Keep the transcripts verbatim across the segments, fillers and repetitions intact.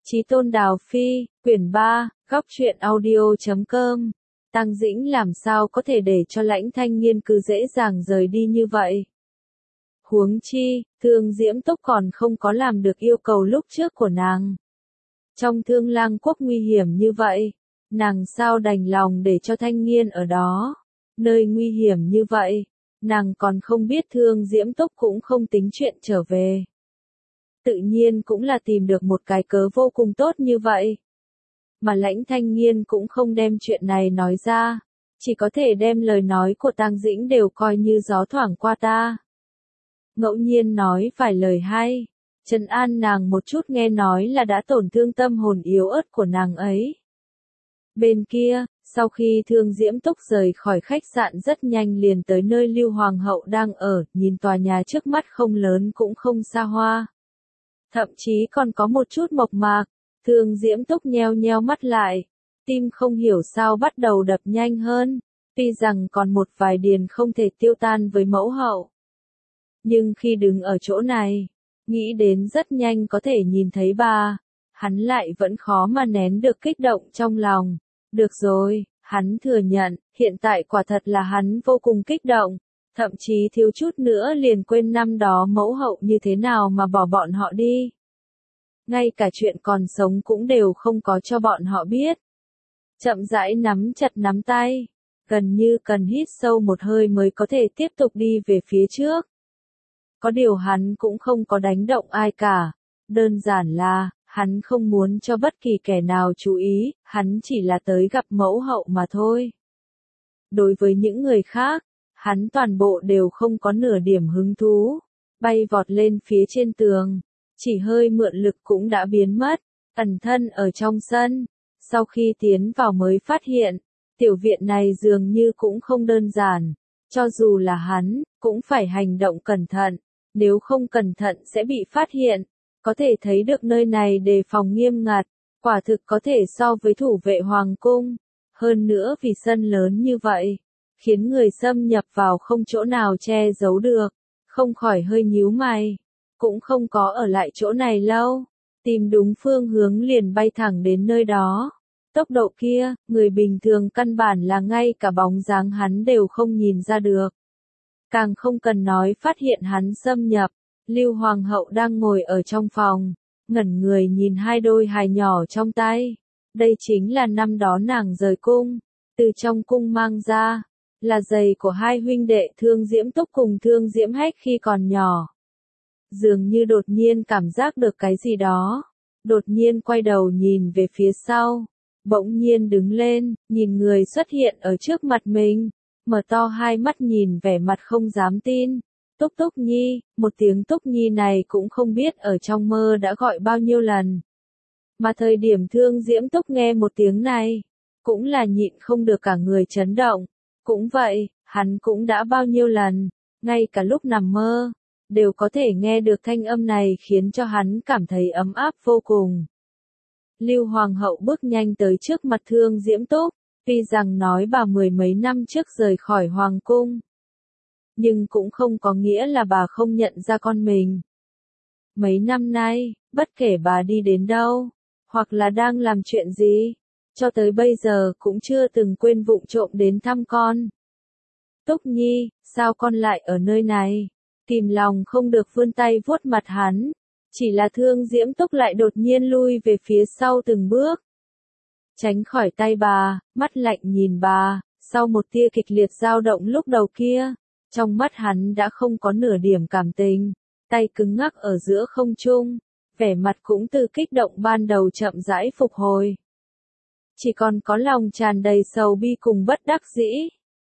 Chí Tôn Đào Phi, quyển ba, góc truyện audio chấm com. Tăng Dĩnh làm sao có thể để cho Lãnh Thanh Nghiên cứ dễ dàng rời đi như vậy? Huống chi, Thương Diễm Túc còn không có làm được yêu cầu lúc trước của nàng. Trong Thương Lang Quốc nguy hiểm như vậy, nàng sao đành lòng để cho Thanh Nghiên ở đó? Nơi nguy hiểm như vậy, nàng còn không biết Thương Diễm Túc cũng không tính chuyện trở về. Tự nhiên cũng là tìm được một cái cớ vô cùng tốt như vậy. Mà Lãnh Thanh Nghiên cũng không đem chuyện này nói ra, chỉ có thể đem lời nói của Tang Dĩnh đều coi như gió thoảng qua ta. Ngẫu nhiên nói vài lời hay, trấn an nàng một chút, nghe nói là đã tổn thương tâm hồn yếu ớt của nàng ấy. Bên kia, sau khi Thương Diễm Túc rời khỏi khách sạn rất nhanh liền tới nơi Lưu Hoàng hậu đang ở, nhìn tòa nhà trước mắt không lớn cũng không xa hoa. Thậm chí còn có một chút mộc mạc, Thương Diễm Túc nheo nheo mắt lại, tim không hiểu sao bắt đầu đập nhanh hơn, tuy rằng còn một vài điền không thể tiêu tan với mẫu hậu. Nhưng khi đứng ở chỗ này, nghĩ đến rất nhanh có thể nhìn thấy bà, hắn lại vẫn khó mà nén được kích động trong lòng. Được rồi, hắn thừa nhận, hiện tại quả thật là hắn vô cùng kích động, thậm chí thiếu chút nữa liền quên năm đó mẫu hậu như thế nào mà bỏ bọn họ đi. Ngay cả chuyện còn sống cũng đều không có cho bọn họ biết. Chậm rãi nắm chặt nắm tay, gần như cần hít sâu một hơi mới có thể tiếp tục đi về phía trước. Có điều hắn cũng không có đánh động ai cả, đơn giản là, hắn không muốn cho bất kỳ kẻ nào chú ý, hắn chỉ là tới gặp mẫu hậu mà thôi. Đối với những người khác, hắn toàn bộ đều không có nửa điểm hứng thú, bay vọt lên phía trên tường, chỉ hơi mượn lực cũng đã biến mất, ẩn thân ở trong sân. Sau khi tiến vào mới phát hiện, tiểu viện này dường như cũng không đơn giản, cho dù là hắn, cũng phải hành động cẩn thận, nếu không cẩn thận sẽ bị phát hiện. Có thể thấy được nơi này đề phòng nghiêm ngặt, quả thực có thể so với thủ vệ hoàng cung. Hơn nữa vì sân lớn như vậy, khiến người xâm nhập vào không chỗ nào che giấu được, không khỏi hơi nhíu mày. Cũng không có ở lại chỗ này lâu, tìm đúng phương hướng liền bay thẳng đến nơi đó. Tốc độ kia, người bình thường căn bản là ngay cả bóng dáng hắn đều không nhìn ra được. Càng không cần nói phát hiện hắn xâm nhập. Lưu Hoàng hậu đang ngồi ở trong phòng, ngẩn người nhìn hai đôi hài nhỏ trong tay. Đây chính là năm đó nàng rời cung, từ trong cung mang ra, là giày của hai huynh đệ Thương Diễm Túc cùng Thương Diễm Hách khi còn nhỏ. Dường như đột nhiên cảm giác được cái gì đó, đột nhiên quay đầu nhìn về phía sau, bỗng nhiên đứng lên, nhìn người xuất hiện ở trước mặt mình, mở to hai mắt nhìn vẻ mặt không dám tin. Túc Túc Nhi, một tiếng Túc Nhi này cũng không biết ở trong mơ đã gọi bao nhiêu lần. Mà thời điểm Thương Diễm Túc nghe một tiếng này, cũng là nhịn không được cả người chấn động. Cũng vậy, hắn cũng đã bao nhiêu lần, ngay cả lúc nằm mơ, đều có thể nghe được thanh âm này khiến cho hắn cảm thấy ấm áp vô cùng. Lưu Hoàng hậu bước nhanh tới trước mặt Thương Diễm Túc, tuy rằng nói bà mười mấy năm trước rời khỏi Hoàng cung, nhưng cũng không có nghĩa là bà không nhận ra con mình. Mấy năm nay, bất kể bà đi đến đâu, hoặc là đang làm chuyện gì, cho tới bây giờ cũng chưa từng quên vụng trộm đến thăm con. Túc Nhi, sao con lại ở nơi này? Kìm lòng không được vươn tay vuốt mặt hắn, chỉ là Thương Diễm Túc lại đột nhiên lui về phía sau từng bước. Tránh khỏi tay bà, mắt lạnh nhìn bà, sau một tia kịch liệt dao động lúc đầu kia. Trong mắt hắn đã không có nửa điểm cảm tình, tay cứng ngắc ở giữa không trung, vẻ mặt cũng từ kích động ban đầu chậm rãi phục hồi. Chỉ còn có lòng tràn đầy sầu bi cùng bất đắc dĩ.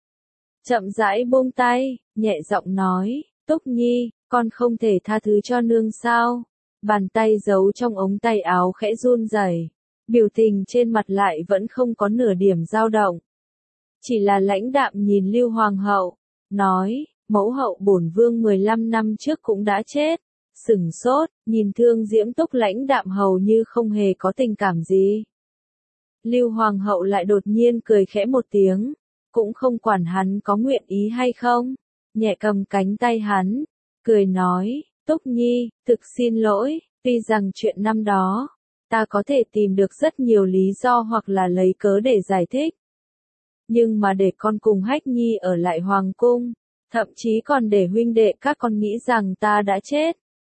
Chậm rãi buông tay, nhẹ giọng nói, Túc Nhi, con không thể tha thứ cho nương sao? Bàn tay giấu trong ống tay áo khẽ run rẩy, biểu tình trên mặt lại vẫn không có nửa điểm dao động. Chỉ là lãnh đạm nhìn Lưu Hoàng hậu. Nói, mẫu hậu bổn vương mười lăm năm trước cũng đã chết. Sửng sốt, nhìn Thương Diễm Túc lãnh đạm hầu như không hề có tình cảm gì. Lưu Hoàng hậu lại đột nhiên cười khẽ một tiếng, cũng không quản hắn có nguyện ý hay không, nhẹ cầm cánh tay hắn, cười nói, Túc Nhi, thực xin lỗi, tuy rằng chuyện năm đó, Ta có thể tìm được rất nhiều lý do hoặc là lấy cớ để giải thích. Nhưng mà để con cùng Hách Nhi ở lại hoàng cung, thậm chí còn để huynh đệ các con nghĩ rằng ta đã chết.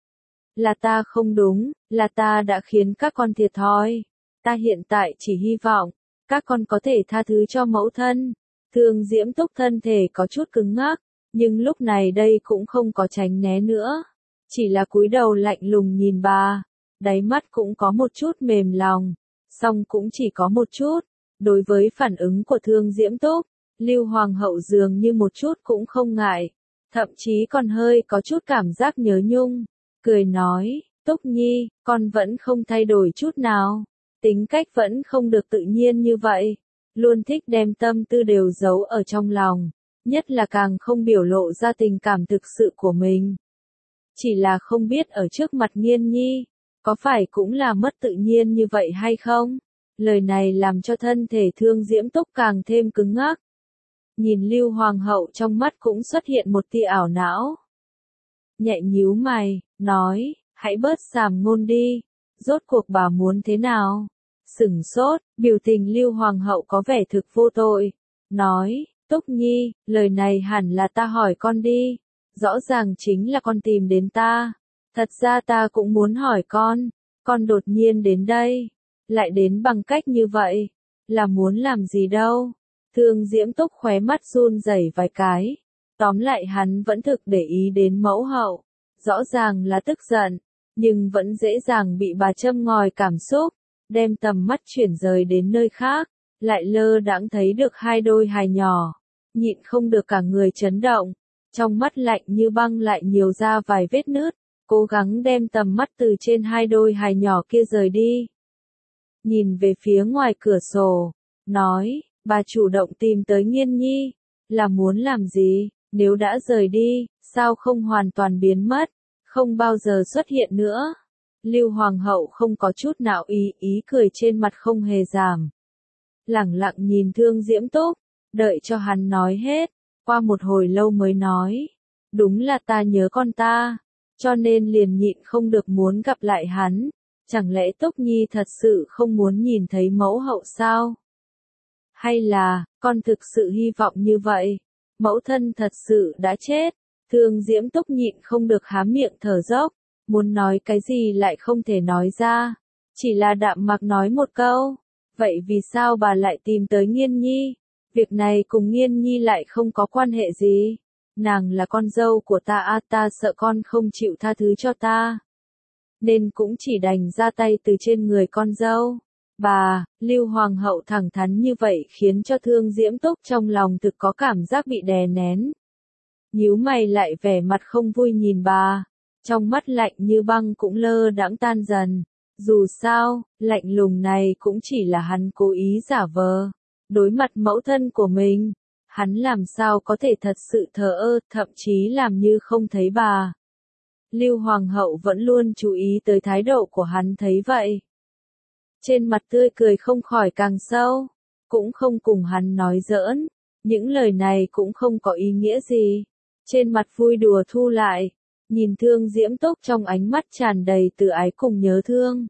Là ta không đúng, là ta đã khiến các con thiệt thòi. Ta hiện tại chỉ hy vọng, các con có thể tha thứ cho mẫu thân. Thương Diễm Túc thân thể có chút cứng ngắc, nhưng lúc này đây cũng không có tránh né nữa. Chỉ là cúi đầu lạnh lùng nhìn bà, đáy mắt cũng có một chút mềm lòng, song cũng chỉ có một chút. Đối với phản ứng của Thương Diễm Túc, Lưu Hoàng hậu dường như một chút cũng không ngại, thậm chí còn hơi có chút cảm giác nhớ nhung, cười nói, Túc Nhi, con vẫn không thay đổi chút nào, tính cách vẫn không được tự nhiên như vậy, luôn thích đem tâm tư đều giấu ở trong lòng, nhất là càng không biểu lộ ra tình cảm thực sự của mình. Chỉ là không biết ở trước mặt Nghiên Nhi, có phải cũng là mất tự nhiên như vậy hay không? Lời này làm cho thân thể Thương Diễm Túc càng thêm cứng ngắc. Nhìn Lưu Hoàng hậu trong mắt cũng xuất hiện một tia ảo não. Nhẹ nhíu mày, nói, hãy bớt sàm ngôn đi, rốt cuộc bà muốn thế nào? Sửng sốt, biểu tình Lưu Hoàng hậu có vẻ thực vô tội, nói, Túc Nhi, lời này hẳn là ta hỏi con đi, rõ ràng chính là con tìm đến ta, thật ra ta cũng muốn hỏi con, con đột nhiên đến đây, lại đến bằng cách như vậy, là muốn làm gì đâu? Thương Diễm Túc khóe mắt run rẩy vài cái, tóm lại hắn vẫn thực để ý đến mẫu hậu, rõ ràng là tức giận, nhưng vẫn dễ dàng bị bà châm ngòi cảm xúc, đem tầm mắt chuyển rời đến nơi khác, lại lơ đãng thấy được hai đôi hài nhỏ, nhịn không được cả người chấn động, trong mắt lạnh như băng lại nhiều ra vài vết nứt, cố gắng đem tầm mắt từ trên hai đôi hài nhỏ kia rời đi. Nhìn về phía ngoài cửa sổ, nói, bà chủ động tìm tới Nghiên Nhi, là muốn làm gì, nếu đã rời đi, sao không hoàn toàn biến mất, không bao giờ xuất hiện nữa. Lưu Hoàng hậu không có chút nào ý ý cười trên mặt không hề giảm. Lẳng lặng nhìn Thương Diễm Túc, đợi cho hắn nói hết, qua một hồi lâu mới nói, đúng là ta nhớ con ta, cho nên liền nhịn không được muốn gặp lại hắn. Chẳng lẽ Túc Nhi thật sự không muốn nhìn thấy mẫu hậu sao? Hay là, con thực sự hy vọng như vậy? Mẫu thân thật sự đã chết. Thương Diễm Túc nhịn không được há miệng thở dốc, muốn nói cái gì lại không thể nói ra. Chỉ là đạm mạc nói một câu. Vậy vì sao bà lại tìm tới Nghiên Nhi? Việc này cùng Nghiên Nhi lại không có quan hệ gì. Nàng là con dâu của ta à, ta sợ con không chịu tha thứ cho ta. Nên cũng chỉ đành ra tay từ trên người con dâu. Bà, Lưu Hoàng hậu thẳng thắn như vậy khiến cho Thương Diễm Túc trong lòng thực có cảm giác bị đè nén. Nhíu mày lại vẻ mặt không vui nhìn bà, trong mắt lạnh như băng cũng lơ đãng tan dần. Dù sao, lạnh lùng này cũng chỉ là hắn cố ý giả vờ. Đối mặt mẫu thân của mình, hắn làm sao có thể thật sự thờ ơ, thậm chí làm như không thấy bà. Lưu Hoàng hậu vẫn luôn chú ý tới thái độ của hắn thấy vậy. Trên mặt tươi cười không khỏi càng sâu, cũng không cùng hắn nói giỡn, những lời này cũng không có ý nghĩa gì. Trên mặt vui đùa thu lại, nhìn Thương Diễm Túc trong ánh mắt tràn đầy từ ái cùng nhớ thương.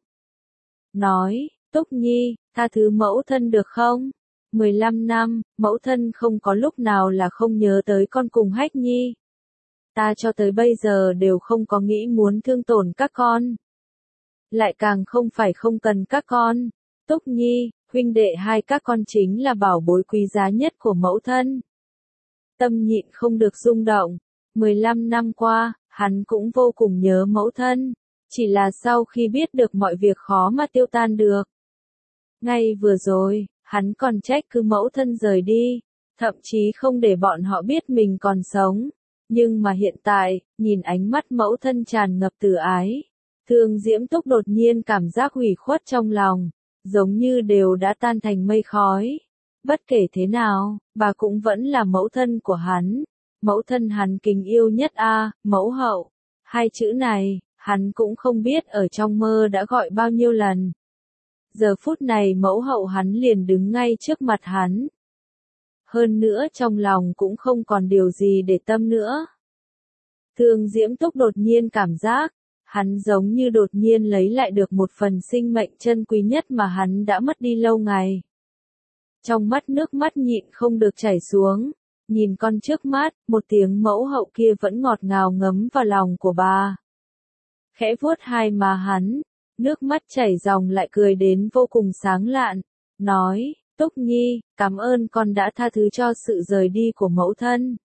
Nói, Túc Nhi, tha thứ mẫu thân được không? mười lăm năm, mẫu thân không có lúc nào là không nhớ tới con cùng Hách Nhi. Ta cho tới bây giờ đều không có nghĩ muốn thương tổn các con. Lại càng không phải không cần các con. Túc Nhi, huynh đệ hai các con chính là bảo bối quý giá nhất của mẫu thân. Tâm nhịn không được rung động. mười lăm năm qua, hắn cũng vô cùng nhớ mẫu thân. Chỉ là sau khi biết được mọi việc khó mà tiêu tan được. Ngay vừa rồi, hắn còn trách cứ mẫu thân rời đi. Thậm chí không để bọn họ biết mình còn sống. Nhưng mà hiện tại, nhìn ánh mắt mẫu thân tràn ngập từ ái. Thương Diễm Túc đột nhiên cảm giác hủy khuất trong lòng, giống như đều đã tan thành mây khói. Bất kể thế nào, bà cũng vẫn là mẫu thân của hắn. Mẫu thân hắn kính yêu nhất a, à, mẫu hậu. Hai chữ này, hắn cũng không biết ở trong mơ đã gọi bao nhiêu lần. Giờ phút này mẫu hậu hắn liền đứng ngay trước mặt hắn. Hơn nữa trong lòng cũng không còn điều gì để tâm nữa. Thương Diễm Túc đột nhiên cảm giác, Hắn giống như đột nhiên lấy lại được một phần sinh mệnh chân quý nhất mà hắn đã mất đi lâu ngày. Trong mắt nước mắt nhịn không được chảy xuống, nhìn con trước mắt, một tiếng mẫu hậu kia vẫn ngọt ngào ngấm vào lòng của bà. Khẽ vuốt hai má hắn, nước mắt chảy ròng lại cười đến vô cùng sáng lạn, nói, Túc Nhi, cảm ơn con đã tha thứ cho sự rời đi của mẫu thân.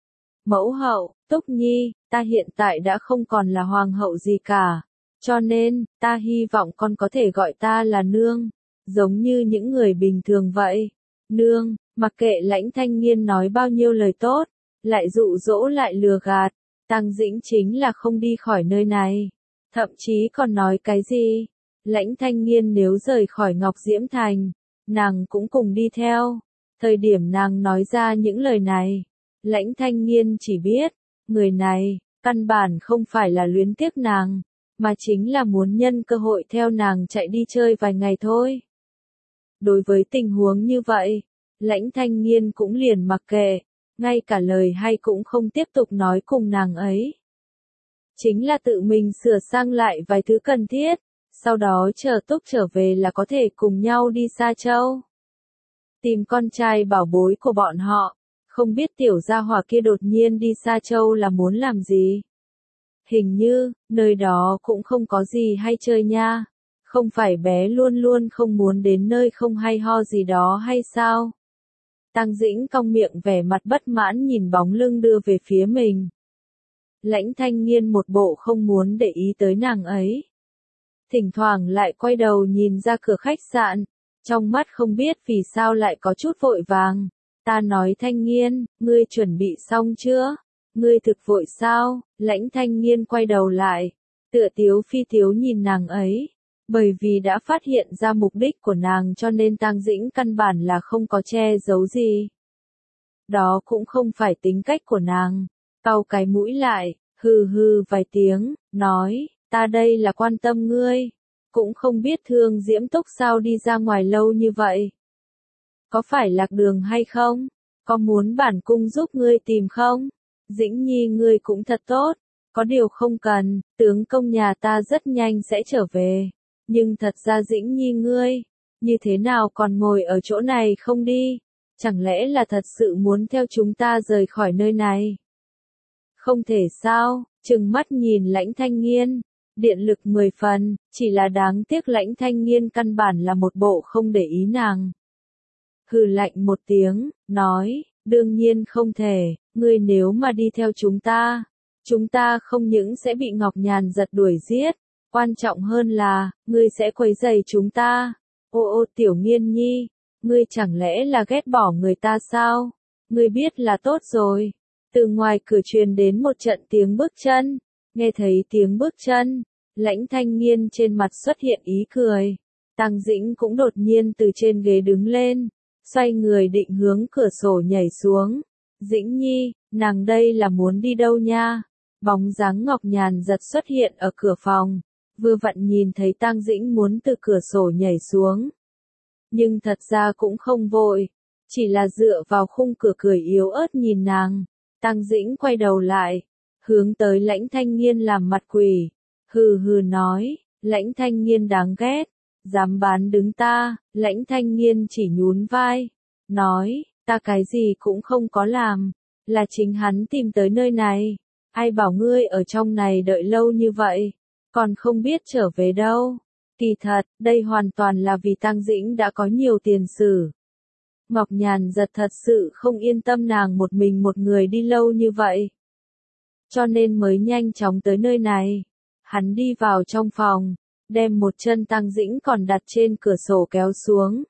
Mẫu hậu, Túc Nhi, ta hiện tại đã không còn là hoàng hậu gì cả, cho nên, ta hy vọng con có thể gọi ta là nương, giống như những người bình thường vậy. Nương, mặc kệ Lãnh Thanh Nghiên nói bao nhiêu lời tốt, lại dụ dỗ lại lừa gạt, Tang Dĩnh chính là không đi khỏi nơi này. Thậm chí còn nói cái gì? Lãnh Thanh Nghiên nếu rời khỏi Ngọc Diễm Thành, nàng cũng cùng đi theo. Thời điểm nàng nói ra những lời này, Lãnh Thanh Nghiên chỉ biết, người này, căn bản không phải là luyến tiếc nàng, mà chính là muốn nhân cơ hội theo nàng chạy đi chơi vài ngày thôi. Đối với tình huống như vậy, Lãnh Thanh Nghiên cũng liền mặc kệ, ngay cả lời hay cũng không tiếp tục nói cùng nàng ấy. Chính là tự mình sửa sang lại vài thứ cần thiết, sau đó chờ Túc trở về là có thể cùng nhau đi Sa Châu. Tìm con trai bảo bối của bọn họ, không biết tiểu gia hỏa kia đột nhiên đi Sa Châu là muốn làm gì. Hình như, nơi đó cũng không có gì hay chơi nha, không phải bé luôn luôn không muốn đến nơi không hay ho gì đó hay sao? Tang Dĩnh cong miệng vẻ mặt bất mãn nhìn bóng lưng đưa về phía mình. Lãnh Thanh Nghiên một bộ không muốn để ý tới nàng ấy. Thỉnh thoảng lại quay đầu nhìn ra cửa khách sạn, trong mắt không biết vì sao lại có chút vội vàng. Ta nói Thanh Nghiên, ngươi chuẩn bị xong chưa? Ngươi thực vội sao? Lãnh Thanh Nghiên quay đầu lại, tựa tiếu phi tiếu nhìn nàng ấy. Bởi vì đã phát hiện ra mục đích của nàng cho nên Tang Dĩnh căn bản là không có che giấu gì. Đó cũng không phải tính cách của nàng. Cau cái mũi lại, hừ hừ vài tiếng, nói, ta đây là quan tâm ngươi. Cũng không biết Thương Diễm Túc sao đi ra ngoài lâu như vậy. Có phải lạc đường hay không? Có muốn bản cung giúp ngươi tìm không? Dĩnh Nhi ngươi cũng thật tốt. Có điều không cần, tướng công nhà ta rất nhanh sẽ trở về. Nhưng thật ra Dĩnh Nhi ngươi, như thế nào còn ngồi ở chỗ này không đi? Chẳng lẽ là thật sự muốn theo chúng ta rời khỏi nơi này? Không thể sao, trừng mắt nhìn Lãnh Thanh Nghiên, điện lực mười phần, chỉ là đáng tiếc Lãnh Thanh Nghiên căn bản là một bộ không để ý nàng. Hừ lạnh một tiếng, nói, đương nhiên không thể, ngươi nếu mà đi theo chúng ta, chúng ta không những sẽ bị Ngọc Nhàn giật đuổi giết, quan trọng hơn là, ngươi sẽ quấy rầy chúng ta. Ô ô Tiểu Nghiên Nhi, ngươi chẳng lẽ là ghét bỏ người ta sao? Ngươi biết là tốt rồi. Từ ngoài cửa truyền đến một trận tiếng bước chân, nghe thấy tiếng bước chân, Lãnh Thanh Nghiên trên mặt xuất hiện ý cười. Tang Dĩnh cũng đột nhiên từ trên ghế đứng lên, xoay người định hướng cửa sổ nhảy xuống. Dĩnh Nhi, nàng đây là muốn đi đâu nha? Bóng dáng Ngọc Nhàn giật xuất hiện ở cửa phòng, vừa vặn nhìn thấy Tang Dĩnh muốn từ cửa sổ nhảy xuống. Nhưng thật ra cũng không vội, chỉ là dựa vào khung cửa cười yếu ớt nhìn nàng. Tang Dĩnh quay đầu lại, hướng tới Lãnh Thanh Nghiên làm mặt quỷ, hừ hừ nói, Lãnh Thanh Nghiên đáng ghét, dám bán đứng ta. Lãnh Thanh Nghiên chỉ nhún vai, nói, ta cái gì cũng không có làm, là chính hắn tìm tới nơi này, ai bảo ngươi ở trong này đợi lâu như vậy, còn không biết trở về đâu. Kỳ thật, đây hoàn toàn là vì Tang Dĩnh đã có nhiều tiền sử. Ngọc Nhàn giật thật sự không yên tâm nàng một mình một người đi lâu như vậy. Cho nên mới nhanh chóng tới nơi này. Hắn đi vào trong phòng, đem một chân Tang Dĩnh còn đặt trên cửa sổ kéo xuống.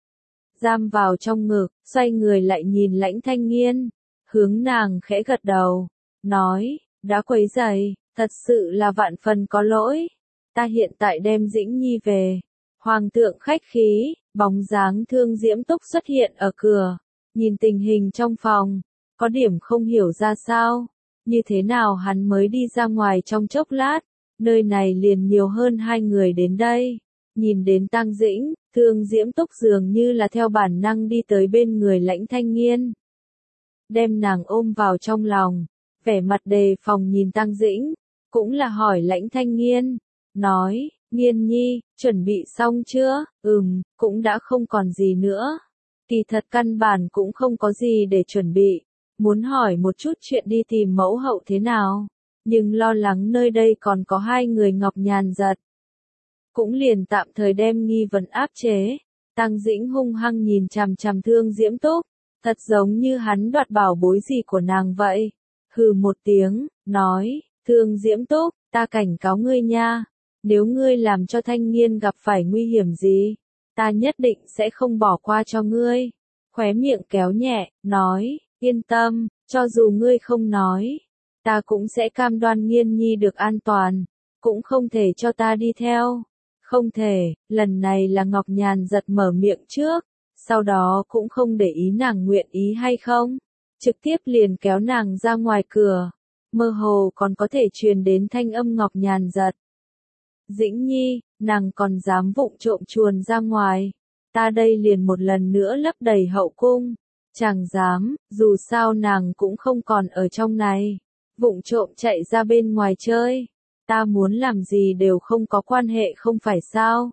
Giam vào trong ngực, xoay người lại nhìn Lãnh Thanh Nghiên, hướng nàng khẽ gật đầu, nói, đã quấy rầy, thật sự là vạn phần có lỗi. Ta hiện tại đem Dĩnh Nhi về. Hoàng thượng khách khí, bóng dáng Thương Diễm Túc xuất hiện ở cửa, nhìn tình hình trong phòng, có điểm không hiểu ra sao, như thế nào hắn mới đi ra ngoài trong chốc lát, nơi này liền nhiều hơn hai người đến đây. Nhìn đến Tang Dĩnh, Thương Diễm Túc dường như là theo bản năng đi tới bên người Lãnh Thanh Nghiên, đem nàng ôm vào trong lòng, vẻ mặt đề phòng nhìn Tang Dĩnh. cũng là hỏi Lãnh Thanh Nghiên, nói, Nghiên nhi, chuẩn bị xong chưa? Ừm, cũng đã không còn gì nữa. Kỳ thật căn bản cũng không có gì để chuẩn bị, muốn hỏi một chút chuyện đi tìm mẫu hậu thế nào, nhưng lo lắng nơi đây còn có hai người Ngọc Nhàn Giật. Cũng liền tạm thời đem nghi vấn áp chế. Tăng Dĩnh hung hăng nhìn chằm chằm Thương Diễm Túc, thật giống như hắn đoạt bảo bối gì của nàng vậy. Hừ một tiếng, nói, Thương Diễm Túc, ta cảnh cáo ngươi nha, nếu ngươi làm cho Thanh Nghiên gặp phải nguy hiểm gì, ta nhất định sẽ không bỏ qua cho ngươi. Khóe miệng kéo nhẹ, nói, yên tâm, cho dù ngươi không nói, ta cũng sẽ cam đoan Nghiên nhi được an toàn, cũng không thể cho ta đi theo. Không thể, lần này là Ngọc Nhàn Giật mở miệng trước, sau đó cũng không để ý nàng nguyện ý hay không, trực tiếp liền kéo nàng ra ngoài cửa, mơ hồ còn có thể truyền đến thanh âm Ngọc Nhàn Giật. Dĩnh nhi, nàng còn dám vụng trộm chuồn ra ngoài, ta đây liền một lần nữa lấp đầy hậu cung, chẳng dám, dù sao nàng cũng không còn ở trong này, vụng trộm chạy ra bên ngoài chơi. Ta muốn làm gì đều không có quan hệ không phải sao?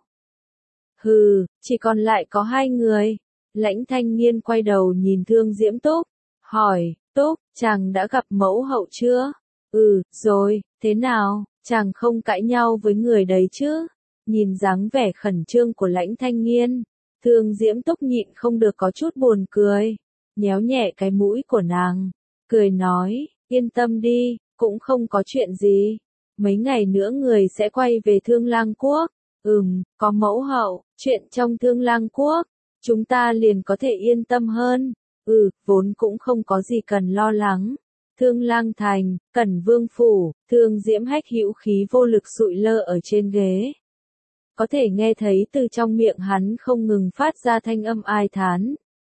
Hừ, chỉ còn lại có hai người. Lãnh Thanh Nghiên quay đầu nhìn Thương Diễm Túc, hỏi, Túc, chàng đã gặp mẫu hậu chưa? Ừ, rồi, thế nào, chàng không cãi nhau với người đấy chứ? Nhìn dáng vẻ khẩn trương của Lãnh Thanh Nghiên, Thương Diễm Túc nhịn không được có chút buồn cười, nhéo nhẹ cái mũi của nàng, cười nói, yên tâm đi, cũng không có chuyện gì. Mấy ngày nữa người sẽ quay về Thương Lang Quốc. Ừm, có mẫu hậu, chuyện trong Thương Lang Quốc, chúng ta liền có thể yên tâm hơn. Ừ, vốn cũng không có gì cần lo lắng. Thương Lang Thành, Cẩn Vương Phủ, Thương Diễm Hách hữu khí vô lực sụi lơ ở trên ghế. Có thể nghe thấy từ trong miệng hắn không ngừng phát ra thanh âm ai thán.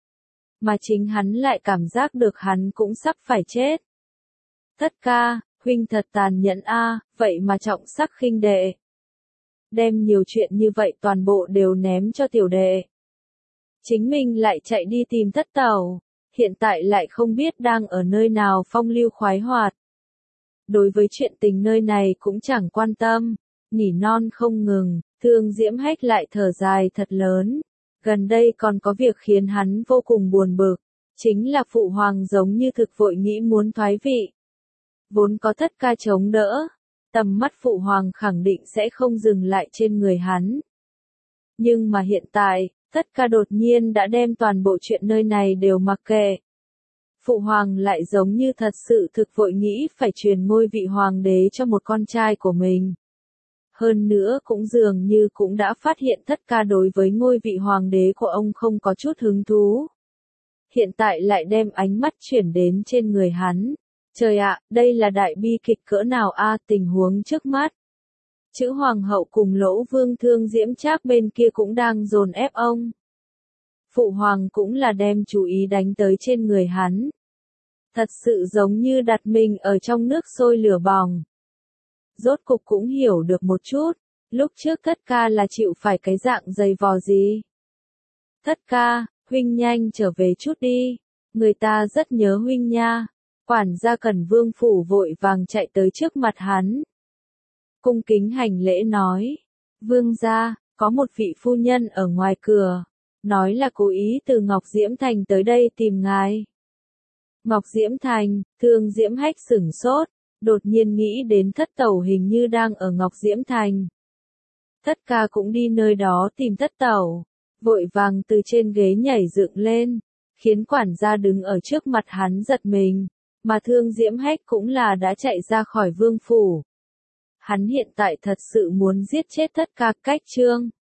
Mà chính hắn lại cảm giác được hắn cũng sắp phải chết. Thất ca, huynh thật tàn nhẫn a, vậy mà trọng sắc khinh đệ. Đem nhiều chuyện như vậy toàn bộ đều ném cho tiểu đệ. Chính mình lại chạy đi tìm Thất Tẩu, hiện tại lại không biết đang ở nơi nào phong lưu khoái hoạt. Đối với chuyện tình nơi này cũng chẳng quan tâm, nỉ non không ngừng, Thương Diễm Hách lại thở dài thật lớn. Gần đây còn có việc khiến hắn vô cùng buồn bực, chính là phụ hoàng giống như thực vội nghĩ muốn thoái vị. Vốn có Thất ca chống đỡ, tầm mắt phụ hoàng khẳng định sẽ không dừng lại trên người hắn. Nhưng mà hiện tại, Thất ca đột nhiên đã đem toàn bộ chuyện nơi này đều mặc kệ. Phụ hoàng lại giống như thật sự thực vội nghĩ phải truyền ngôi vị hoàng đế cho một con trai của mình. Hơn nữa cũng dường như cũng đã phát hiện Thất ca đối với ngôi vị hoàng đế của ông không có chút hứng thú. Hiện tại lại đem ánh mắt chuyển đến trên người hắn. Trời ạ, đây là đại bi kịch cỡ nào a, tình huống trước mắt. Chữ hoàng hậu cùng Lỗ Vương Thương Diễm Trác bên kia cũng đang dồn ép ông. Phụ hoàng cũng là đem chú ý đánh tới trên người hắn. Thật sự giống như đặt mình ở trong nước sôi lửa bỏng. Rốt cục cũng hiểu được một chút, lúc trước Thất ca là chịu phải cái dạng dày vò gì. Thất ca, huynh nhanh trở về chút đi, người ta rất nhớ huynh nha. Quản gia Cẩn Vương Phủ vội vàng chạy tới trước mặt hắn. Cung kính hành lễ nói, vương gia, có một vị phu nhân ở ngoài cửa, nói là cố ý từ Ngọc Diễm Thành tới đây tìm ngài. Ngọc Diễm Thành, Thương Diễm Hách sửng sốt, đột nhiên nghĩ đến Thất Tẩu hình như đang ở Ngọc Diễm Thành. Thất ca cũng đi nơi đó tìm Thất Tẩu, vội vàng từ trên ghế nhảy dựng lên, khiến quản gia đứng ở trước mặt hắn giật mình, mà Thương Diễm Hách cũng là đã chạy ra khỏi vương phủ. Hắn hiện tại thật sự muốn giết chết Thất ca cách trương.